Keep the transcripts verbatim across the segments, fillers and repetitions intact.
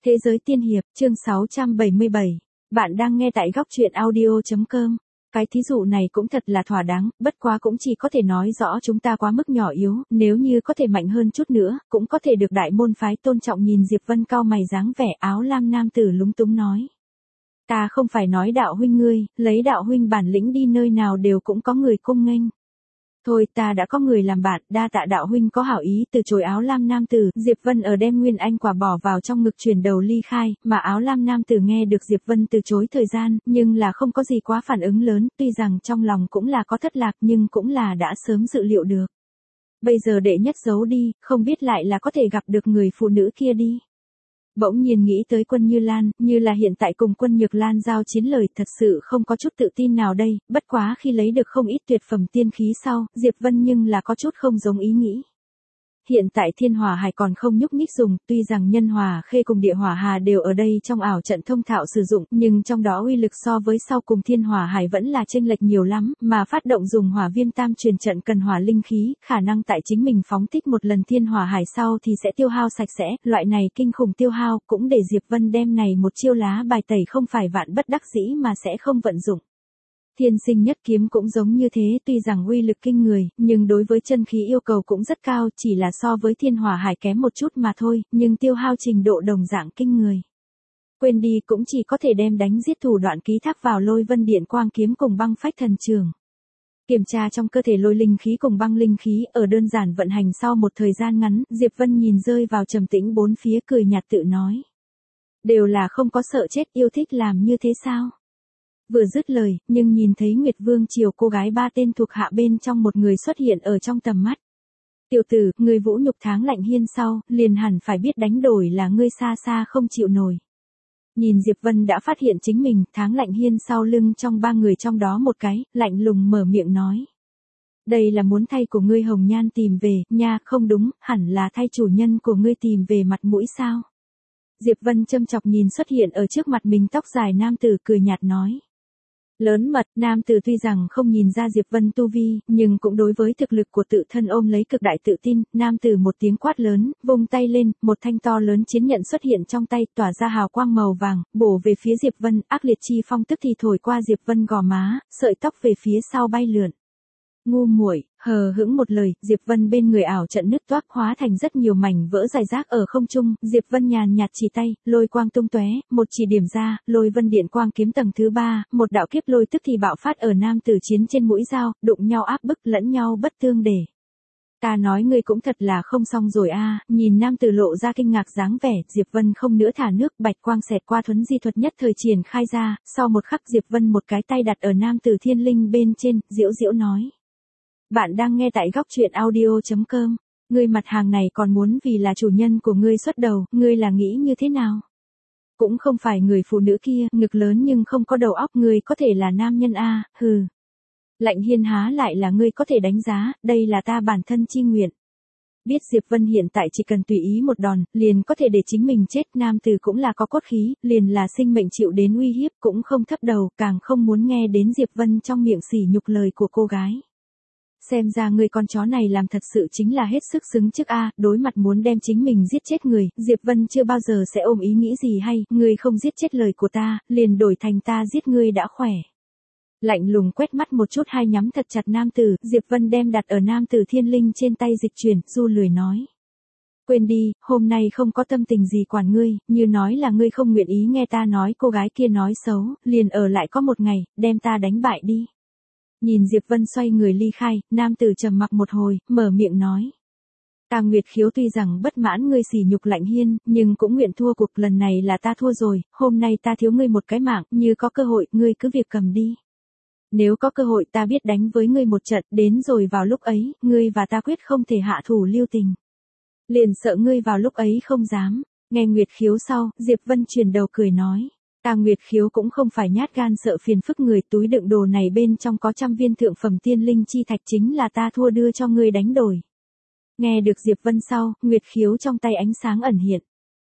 Thế giới tiên hiệp, chương sáu trăm bảy mươi bảy. Bạn đang nghe tại góc truyện audio chấm com. Cái thí dụ này cũng thật là thỏa đáng, bất quá cũng chỉ có thể nói rõ chúng ta quá mức nhỏ yếu, nếu như có thể mạnh hơn chút nữa, cũng có thể được đại môn phái tôn trọng. Nhìn Diệp Vân cau mày dáng vẻ áo lam nam tử lúng túng nói. Ta không phải nói đạo huynh ngươi, lấy đạo huynh bản lĩnh đi nơi nào đều cũng có người cung nghênh. Thôi ta đã có người làm bạn, đa tạ đạo huynh có hảo ý. Từ chối áo lam nam tử, Diệp Vân ở đem nguyên anh quả bỏ vào trong ngực chuyển đầu ly khai, mà áo lam nam tử nghe được Diệp Vân từ chối thời gian, nhưng là không có gì quá phản ứng lớn, tuy rằng trong lòng cũng là có thất lạc nhưng cũng là đã sớm dự liệu được. Bây giờ đệ nhất giấu đi, không biết lại là có thể gặp được người phụ nữ kia đi. Bỗng nhiên nghĩ tới Quân Như Lan, như là hiện tại cùng Quân Nhược Lan giao chiến lời, thật sự không có chút tự tin nào đây, bất quá khi lấy được không ít tuyệt phẩm tiên khí sau, Diệp Vân nhưng là có chút không giống ý nghĩ. Hiện tại thiên hỏa hải còn không nhúc nhích dùng, tuy rằng nhân hỏa khê cùng địa hỏa hà đều ở đây trong ảo trận thông thạo sử dụng, nhưng trong đó uy lực so với sau cùng thiên hỏa hải vẫn là chênh lệch nhiều lắm, mà phát động dùng hỏa viêm tam truyền trận cần hỏa linh khí, khả năng tại chính mình phóng thích một lần thiên hỏa hải sau thì sẽ tiêu hao sạch sẽ, loại này kinh khủng tiêu hao cũng để Diệp Vân đem này một chiêu lá bài tẩy không phải vạn bất đắc dĩ mà sẽ không vận dụng. Thiên sinh nhất kiếm cũng giống như thế, tuy rằng uy lực kinh người, nhưng đối với chân khí yêu cầu cũng rất cao, chỉ là so với thiên hỏa hải kém một chút mà thôi, nhưng tiêu hao trình độ đồng dạng kinh người. Quên đi, cũng chỉ có thể đem đánh giết thủ đoạn ký thác vào Lôi Vân Điện Quang kiếm cùng Băng Phách Thần Trường. Kiểm tra trong cơ thể lôi linh khí cùng băng linh khí, ở đơn giản vận hành sau một thời gian ngắn, Diệp Vân nhìn rơi vào trầm tĩnh bốn phía cười nhạt tự nói. Đều là không có sợ chết, yêu thích làm như thế sao? Vừa dứt lời, nhưng nhìn thấy Nguyệt Vương Triều cô gái ba tên thuộc hạ bên trong một người xuất hiện ở trong tầm mắt. Tiểu tử, người vũ nhục Tháng Lạnh Hiên sau, liền hẳn phải biết đánh đổi là ngươi xa xa không chịu nổi. Nhìn Diệp Vân đã phát hiện chính mình, Tháng Lạnh Hiên sau lưng trong ba người trong đó một cái, lạnh lùng mở miệng nói. Đây là muốn thay của ngươi Hồng Nhan tìm về, nha, không đúng, hẳn là thay chủ nhân của ngươi tìm về mặt mũi sao. Diệp Vân châm chọc nhìn xuất hiện ở trước mặt mình tóc dài nam tử cười nhạt nói. Lớn mật, nam tử tuy rằng không nhìn ra Diệp Vân tu vi, nhưng cũng đối với thực lực của tự thân ôm lấy cực đại tự tin, nam tử một tiếng quát lớn, vung tay lên, một thanh to lớn chiến nhận xuất hiện trong tay, tỏa ra hào quang màu vàng, bổ về phía Diệp Vân, ác liệt chi phong tức thì thổi qua Diệp Vân gò má, sợi tóc về phía sau bay lượn. Ngu muội, hờ hững một lời, Diệp Vân bên người ảo trận nứt toác hóa thành rất nhiều mảnh vỡ rải rác ở không trung, Diệp Vân nhàn nhạt chỉ tay, lôi quang tung tóe, một chỉ điểm ra, Lôi Vân Điện Quang kiếm tầng thứ ba, một đạo kiếp lôi tức thì bạo phát ở nam tử chiến trên mũi dao, đụng nhau áp bức lẫn nhau bất tương để. Ta nói ngươi cũng thật là không xong rồi a, à. Nhìn nam tử lộ ra kinh ngạc dáng vẻ, Diệp Vân không nữa thả nước, bạch quang xẹt qua thuấn di thuật nhất thời triển khai ra, sau một khắc Diệp Vân một cái tay đặt ở nam tử thiên linh bên trên, diễu diễu nói. Bạn đang nghe tại góc truyện audio chấm com. Ngươi mặt hàng này còn muốn vì là chủ nhân của ngươi xuất đầu, ngươi là nghĩ như thế nào? Cũng không phải người phụ nữ kia, ngực lớn nhưng không có đầu óc, ngươi có thể là nam nhân a, hừ. Lạnh Hiên há lại là ngươi có thể đánh giá, đây là ta bản thân chi nguyện. Biết Diệp Vân hiện tại chỉ cần tùy ý một đòn, liền có thể để chính mình chết, nam tử cũng là có cốt khí, liền là sinh mệnh chịu đến uy hiếp cũng không thấp đầu, càng không muốn nghe đến Diệp Vân trong miệng sỉ nhục lời của cô gái. Xem ra người con chó này làm thật sự chính là hết sức xứng trước a, đối mặt muốn đem chính mình giết chết người, Diệp Vân chưa bao giờ sẽ ôm ý nghĩ gì hay, ngươi không giết chết lời của ta, liền đổi thành ta giết ngươi đã khỏe. Lạnh lùng quét mắt một chút hai nhắm thật chặt nam tử, Diệp Vân đem đặt ở nam tử thiên linh trên tay dịch chuyển, du lười nói. Quên đi, hôm nay không có tâm tình gì quản ngươi, như nói là ngươi không nguyện ý nghe ta nói cô gái kia nói xấu, liền ở lại có một ngày, đem ta đánh bại đi. Nhìn Diệp Vân xoay người ly khai, nam tử trầm mặc một hồi, mở miệng nói. Ta Nguyệt Khiếu tuy rằng bất mãn ngươi sỉ nhục Lạnh Hiên, nhưng cũng nguyện thua cuộc, lần này là ta thua rồi, hôm nay ta thiếu ngươi một cái mạng, như có cơ hội, ngươi cứ việc cầm đi. Nếu có cơ hội ta biết đánh với ngươi một trận, đến rồi vào lúc ấy, ngươi và ta quyết không thể hạ thủ lưu tình. Liền sợ ngươi vào lúc ấy không dám, nghe Nguyệt Khiếu sau, Diệp Vân chuyển đầu cười nói. Ta Nguyệt Khiếu cũng không phải nhát gan sợ phiền phức người, túi đựng đồ này bên trong có trăm viên thượng phẩm tiên linh chi thạch chính là ta thua đưa cho ngươi đánh đổi. Nghe được Diệp Vân sau, Nguyệt Khiếu trong tay ánh sáng ẩn hiện.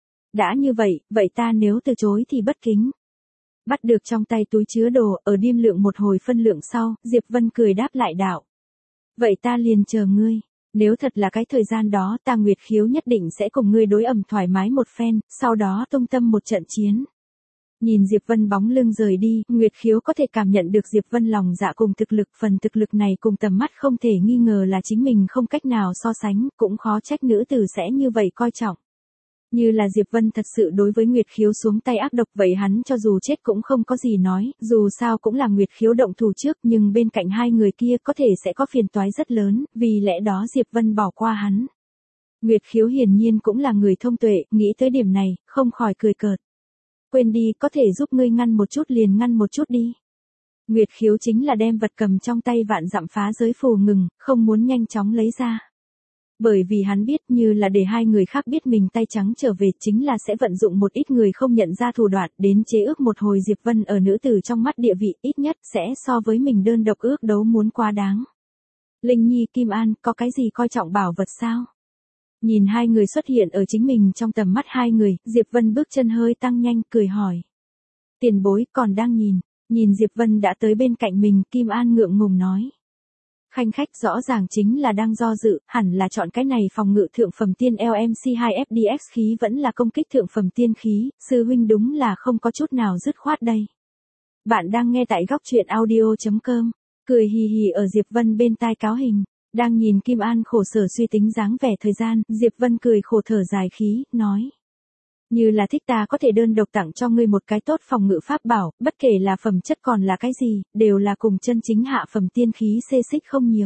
Đã như vậy, vậy ta nếu từ chối thì bất kính. Bắt được trong tay túi chứa đồ, ở điêm lượng một hồi phân lượng sau, Diệp Vân cười đáp lại đạo. Vậy ta liền chờ ngươi. Nếu thật là cái thời gian đó ta Nguyệt Khiếu nhất định sẽ cùng ngươi đối ẩm thoải mái một phen, sau đó tung tâm một trận chiến. Nhìn Diệp Vân bóng lưng rời đi, Nguyệt Khiếu có thể cảm nhận được Diệp Vân lòng dạ cùng thực lực, phần thực lực này cùng tầm mắt không thể nghi ngờ là chính mình không cách nào so sánh, cũng khó trách nữ tử sẽ như vậy coi trọng. Như là Diệp Vân thật sự đối với Nguyệt Khiếu xuống tay ác độc vậy hắn cho dù chết cũng không có gì nói, dù sao cũng là Nguyệt Khiếu động thủ trước nhưng bên cạnh hai người kia có thể sẽ có phiền toái rất lớn, vì lẽ đó Diệp Vân bỏ qua hắn. Nguyệt Khiếu hiển nhiên cũng là người thông tuệ, nghĩ tới điểm này, không khỏi cười cợt. Quên đi, có thể giúp ngươi ngăn một chút liền ngăn một chút đi. Nguyệt Khiếu chính là đem vật cầm trong tay vạn dặm phá giới phù ngừng, không muốn nhanh chóng lấy ra. Bởi vì hắn biết như là để hai người khác biết mình tay trắng trở về chính là sẽ vận dụng một ít người không nhận ra thủ đoạn đến chế ước một hồi Diệp Vân ở nữ tử trong mắt địa vị ít nhất sẽ so với mình đơn độc ước đấu muốn quá đáng. Linh Nhi, Kim An, có cái gì coi trọng bảo vật sao? Nhìn hai người xuất hiện ở chính mình trong tầm mắt hai người, Diệp Vân bước chân hơi tăng nhanh cười hỏi. Tiền bối còn đang nhìn, nhìn Diệp Vân đã tới bên cạnh mình, Kim An ngượng ngùng nói. Khanh khách rõ ràng chính là đang do dự, hẳn là chọn cái này phòng ngự thượng phẩm tiên L M C hai F D X khí vẫn là công kích thượng phẩm tiên khí, sư huynh đúng là không có chút nào dứt khoát đây. Bạn đang nghe tại góc truyện audio chấm com, cười hì hì ở Diệp Vân bên tai cáo hình, đang nhìn Kim An khổ sở suy tính dáng vẻ thời gian, Diệp Vân cười khổ thở dài khí, nói. Như là thích ta có thể đơn độc tặng cho ngươi một cái tốt phòng ngự pháp bảo, bất kể là phẩm chất còn là cái gì, đều là cùng chân chính hạ phẩm tiên khí xê xích không nhiều.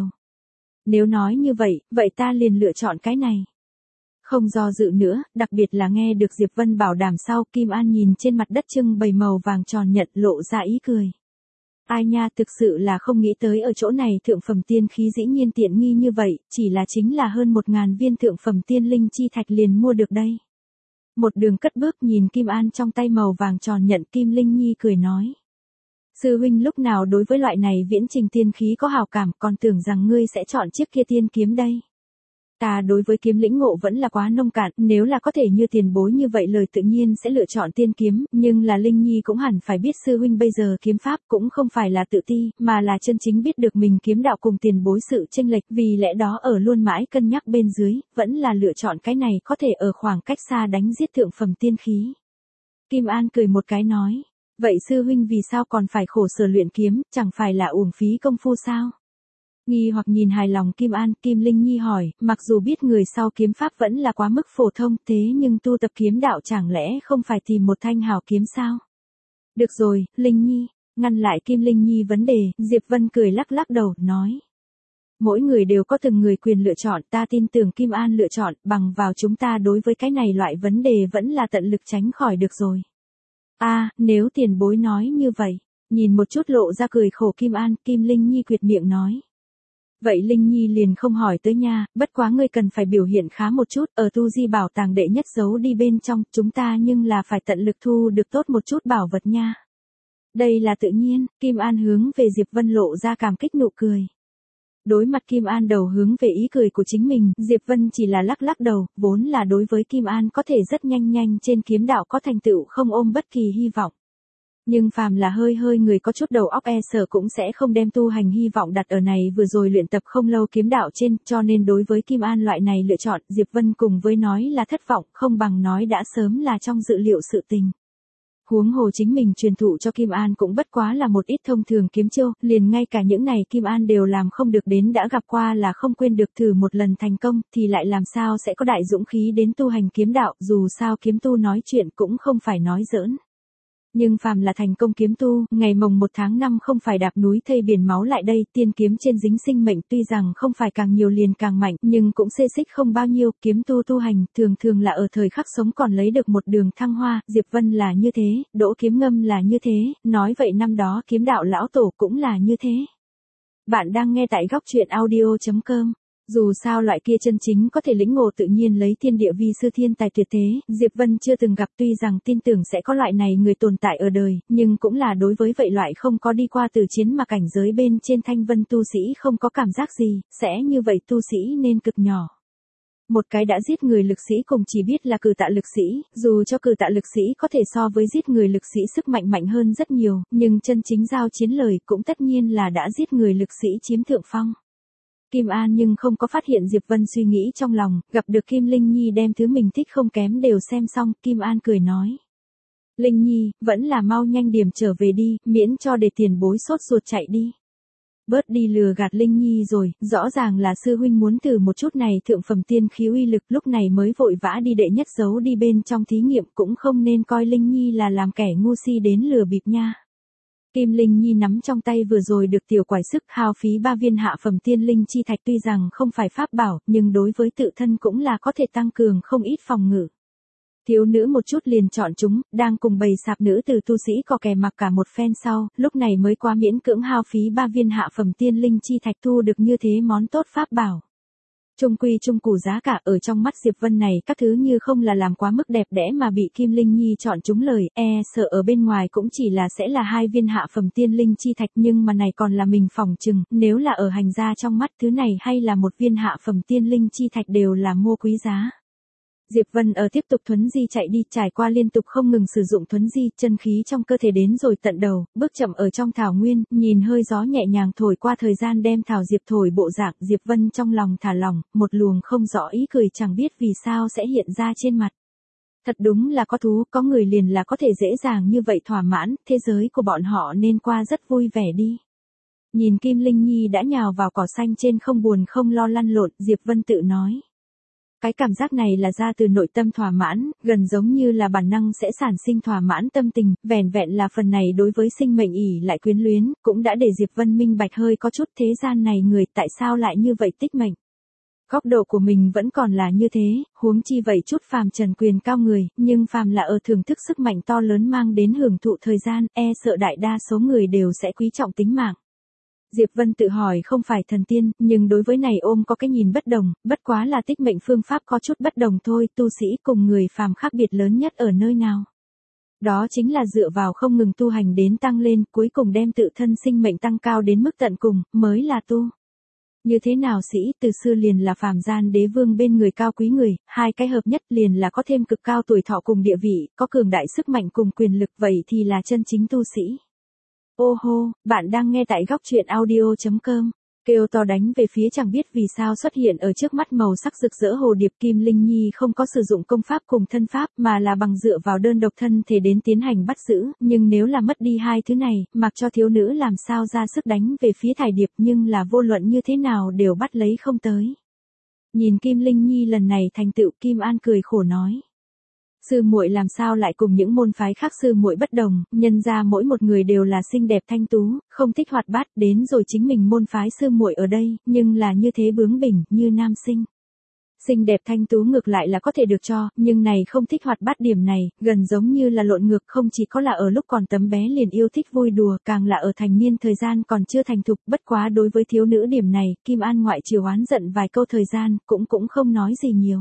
Nếu nói như vậy, vậy ta liền lựa chọn cái này. Không do dự nữa, đặc biệt là nghe được Diệp Vân bảo đảm sau, Kim An nhìn trên mặt đất trưng bày màu vàng tròn nhận lộ ra ý cười. Ai nha, thực sự là không nghĩ tới ở chỗ này thượng phẩm tiên khí dĩ nhiên tiện nghi như vậy, chỉ là chính là hơn một ngàn viên thượng phẩm tiên linh chi thạch liền mua được đây. Một đường cất bước nhìn Kim An trong tay màu vàng tròn nhận Kim Linh Nhi cười nói. Sư huynh lúc nào đối với loại này viễn trình tiên khí có hào cảm còn tưởng rằng ngươi sẽ chọn chiếc kia tiên kiếm đây. Ta đối với kiếm lĩnh ngộ vẫn là quá nông cạn, nếu là có thể như tiền bối như vậy lời tự nhiên sẽ lựa chọn tiên kiếm, nhưng là Linh Nhi cũng hẳn phải biết sư huynh bây giờ kiếm pháp cũng không phải là tự ti, mà là chân chính biết được mình kiếm đạo cùng tiền bối sự chênh lệch, vì lẽ đó ở luôn mãi cân nhắc bên dưới, vẫn là lựa chọn cái này có thể ở khoảng cách xa đánh giết thượng phẩm tiên khí. Kim An cười một cái nói, vậy sư huynh vì sao còn phải khổ sở luyện kiếm, chẳng phải là uổng phí công phu sao? Nghi hoặc nhìn hài lòng Kim An, Kim Linh Nhi hỏi, mặc dù biết người sau kiếm pháp vẫn là quá mức phổ thông, thế nhưng tu tập kiếm đạo chẳng lẽ không phải tìm một thanh hào kiếm sao? Được rồi, Linh Nhi, ngăn lại Kim Linh Nhi vấn đề, Diệp Vân cười lắc lắc đầu, nói. Mỗi người đều có từng người quyền lựa chọn, ta tin tưởng Kim An lựa chọn, bằng vào chúng ta đối với cái này loại vấn đề vẫn là tận lực tránh khỏi được rồi. À, nếu tiền bối nói như vậy, nhìn một chút lộ ra cười khổ Kim An, Kim Linh Nhi quyệt miệng nói. Vậy Linh Nhi liền không hỏi tới nha, bất quá ngươi cần phải biểu hiện khá một chút, ở tu di bảo tàng đệ nhất giấu đi bên trong, chúng ta nhưng là phải tận lực thu được tốt một chút bảo vật nha. Đây là tự nhiên, Kim An hướng về Diệp Vân lộ ra cảm kích nụ cười. Đối mặt Kim An đầu hướng về ý cười của chính mình, Diệp Vân chỉ là lắc lắc đầu, vốn là đối với Kim An có thể rất nhanh nhanh trên kiếm đạo có thành tựu không ôm bất kỳ hy vọng. Nhưng phàm là hơi hơi người có chút đầu óc e sợ cũng sẽ không đem tu hành hy vọng đặt ở này vừa rồi luyện tập không lâu kiếm đạo trên, cho nên đối với Kim An loại này lựa chọn, Diệp Vân cùng với nói là thất vọng, không bằng nói đã sớm là trong dự liệu sự tình. Huống hồ chính mình truyền thụ cho Kim An cũng bất quá là một ít thông thường kiếm chiêu, liền ngay cả những này Kim An đều làm không được đến đã gặp qua là không quên được thử một lần thành công, thì lại làm sao sẽ có đại dũng khí đến tu hành kiếm đạo, dù sao kiếm tu nói chuyện cũng không phải nói giỡn. Nhưng phàm là thành công kiếm tu, ngày mồng một tháng năm không phải đạp núi thây biển máu lại đây, tiên kiếm trên dính sinh mệnh tuy rằng không phải càng nhiều liền càng mạnh, nhưng cũng xê xích không bao nhiêu, kiếm tu tu hành, thường thường là ở thời khắc sống còn lấy được một đường thăng hoa, Diệp Vân là như thế, Đỗ Kiếm Ngâm là như thế, nói vậy năm đó kiếm đạo lão tổ cũng là như thế. Bạn đang nghe tại góc truyện audio chấm com. Dù sao loại kia chân chính có thể lĩnh ngộ tự nhiên lấy thiên địa vi sư thiên tài tuyệt thế, Diệp Vân chưa từng gặp tuy rằng tin tưởng sẽ có loại này người tồn tại ở đời, nhưng cũng là đối với vậy loại không có đi qua từ chiến mà cảnh giới bên trên thanh vân tu sĩ không có cảm giác gì, sẽ như vậy tu sĩ nên cực nhỏ. Một cái đã giết người lực sĩ cùng chỉ biết là cử tạ lực sĩ, dù cho cử tạ lực sĩ có thể so với giết người lực sĩ sức mạnh mạnh hơn rất nhiều, nhưng chân chính giao chiến lời cũng tất nhiên là đã giết người lực sĩ chiếm thượng phong. Kim An nhưng không có phát hiện Diệp Vân suy nghĩ trong lòng, gặp được Kim Linh Nhi đem thứ mình thích không kém đều xem xong, Kim An cười nói. Linh Nhi, vẫn là mau nhanh điểm trở về đi, miễn cho để tiền bối sốt ruột chạy đi. Bớt đi lừa gạt Linh Nhi rồi, rõ ràng là sư huynh muốn thử một chút này thượng phẩm tiên khí uy lực lúc này mới vội vã đi đệ nhất giấu đi bên trong thí nghiệm cũng không nên coi Linh Nhi là làm kẻ ngu si đến lừa bịp nha. Kim Linh Nhi nắm trong tay vừa rồi được tiểu quải sức hao phí ba viên hạ phẩm tiên linh chi thạch tuy rằng không phải pháp bảo nhưng đối với tự thân cũng là có thể tăng cường không ít phòng ngự. Thiếu nữ một chút liền chọn chúng, đang cùng bầy sạp nữ từ tu sĩ có kè mặc cả một phen sau, lúc này mới quá miễn cưỡng hao phí ba viên hạ phẩm tiên linh chi thạch thu được như thế món tốt pháp bảo. Trung quy trung củ giá cả ở trong mắt Diệp Vân này các thứ như không là làm quá mức đẹp đẽ mà bị Kim Linh Nhi chọn chúng lời, e sợ ở bên ngoài cũng chỉ là sẽ là hai viên hạ phẩm tiên linh chi thạch nhưng mà này còn là mình phỏng chừng, nếu là ở hành gia trong mắt thứ này hay là một viên hạ phẩm tiên linh chi thạch đều là mua quý giá. Diệp Vân ở tiếp tục thuấn di chạy đi, trải qua liên tục không ngừng sử dụng thuấn di, chân khí trong cơ thể đến rồi tận đầu, bước chậm ở trong thảo nguyên, nhìn hơi gió nhẹ nhàng thổi qua thời gian đem thảo diệp thổi bộ dạng, Diệp Vân trong lòng thả lỏng, một luồng không rõ ý cười chẳng biết vì sao sẽ hiện ra trên mặt. Thật đúng là có thú, có người liền là có thể dễ dàng như vậy thỏa mãn, thế giới của bọn họ nên qua rất vui vẻ đi. Nhìn Kim Linh Nhi đã nhào vào cỏ xanh trên không buồn không lo lăn lộn, Diệp Vân tự nói. Cái cảm giác này là ra từ nội tâm thỏa mãn, gần giống như là bản năng sẽ sản sinh thỏa mãn tâm tình, vẻn vẹn là phần này đối với sinh mệnh ỷ lại quyến luyến, cũng đã để Diệp Vân minh bạch hơi có chút thế gian này người tại sao lại như vậy tích mệnh. Góc độ của mình vẫn còn là như thế, huống chi vậy chút phàm trần quyền cao người, nhưng phàm là ở thưởng thức sức mạnh to lớn mang đến hưởng thụ thời gian, e sợ đại đa số người đều sẽ quý trọng tính mạng. Diệp Vân tự hỏi không phải thần tiên, nhưng đối với này ôm có cái nhìn bất đồng, bất quá là tích mệnh phương pháp có chút bất đồng thôi, tu sĩ cùng người phàm khác biệt lớn nhất ở nơi nào. Đó chính là dựa vào không ngừng tu hành đến tăng lên, cuối cùng đem tự thân sinh mệnh tăng cao đến mức tận cùng, mới là tu. Như thế nào sĩ từ xưa liền là phàm gian đế vương bên người cao quý người, hai cái hợp nhất liền là có thêm cực cao tuổi thọ cùng địa vị, có cường đại sức mạnh cùng quyền lực vậy thì là chân chính tu sĩ. Ô hô, bạn đang nghe tại góc truyện audio chấm com. Kêu to đánh về phía chẳng biết vì sao xuất hiện ở trước mắt màu sắc rực rỡ hồ điệp Kim Linh Nhi không có sử dụng công pháp cùng thân pháp mà là bằng dựa vào đơn độc thân thể đến tiến hành bắt giữ, nhưng nếu là mất đi hai thứ này, mặc cho thiếu nữ làm sao ra sức đánh về phía thải điệp nhưng là vô luận như thế nào đều bắt lấy không tới. Nhìn Kim Linh Nhi lần này thành tựu, Kim An cười khổ nói. Sư muội làm sao lại cùng những môn phái khác sư muội bất đồng, nhân ra mỗi một người đều là xinh đẹp thanh tú, không thích hoạt bát, đến rồi chính mình môn phái sư muội ở đây, nhưng là như thế bướng bỉnh, như nam sinh. Xinh đẹp thanh tú ngược lại là có thể được cho, nhưng này không thích hoạt bát điểm này, gần giống như là lộn ngược, không chỉ có là ở lúc còn tấm bé liền yêu thích vui đùa, càng là ở thành niên thời gian còn chưa thành thục, bất quá đối với thiếu nữ điểm này, Kim An ngoại trừ oán giận vài câu thời gian, cũng cũng không nói gì nhiều.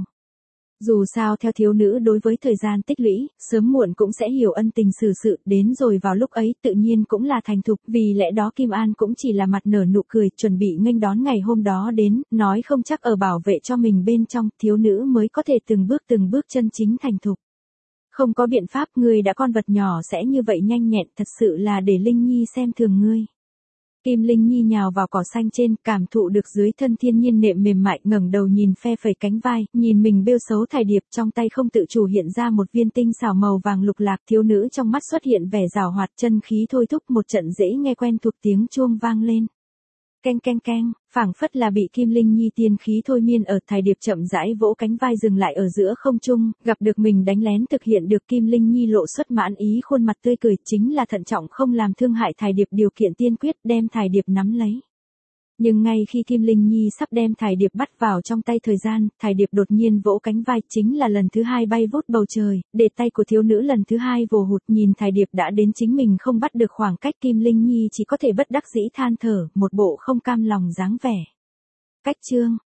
Dù sao theo thiếu nữ đối với thời gian tích lũy, sớm muộn cũng sẽ hiểu ân tình xử sự, đến rồi vào lúc ấy tự nhiên cũng là thành thục, vì lẽ đó Kim An cũng chỉ là mặt nở nụ cười, chuẩn bị nghênh đón ngày hôm đó đến, nói không chắc ở bảo vệ cho mình bên trong, thiếu nữ mới có thể từng bước từng bước chân chính thành thục. Không có biện pháp, ngươi đã con vật nhỏ sẽ như vậy nhanh nhẹn, thật sự là để Linh Nhi xem thường ngươi. Kim Linh Nhi nhào vào cỏ xanh trên, cảm thụ được dưới thân thiên nhiên nệm mềm mại, ngẩng đầu nhìn phe phẩy cánh vai, nhìn mình bêu xấu thải điệp, trong tay không tự chủ hiện ra một viên tinh xảo màu vàng lục lạc, thiếu nữ trong mắt xuất hiện vẻ giảo hoạt, chân khí thôi thúc, một trận dễ nghe quen thuộc tiếng chuông vang lên. Keng keng keng, phảng phất là bị Kim Linh Nhi tiên khí thôi miên ở, thải điệp chậm rãi vỗ cánh vai dừng lại ở giữa không trung, gặp được mình đánh lén thực hiện được Kim Linh Nhi lộ xuất mãn ý khuôn mặt tươi cười, chính là thận trọng không làm thương hại thải điệp điều kiện tiên quyết, đem thải điệp nắm lấy. Nhưng ngay khi Kim Linh Nhi sắp đem thải điệp bắt vào trong tay thời gian, thải điệp đột nhiên vỗ cánh vai, chính là lần thứ hai bay vút bầu trời, để tay của thiếu nữ lần thứ hai vồ hụt, nhìn thải điệp đã đến chính mình không bắt được khoảng cách, Kim Linh Nhi chỉ có thể bất đắc dĩ than thở, một bộ không cam lòng dáng vẻ. Cách chương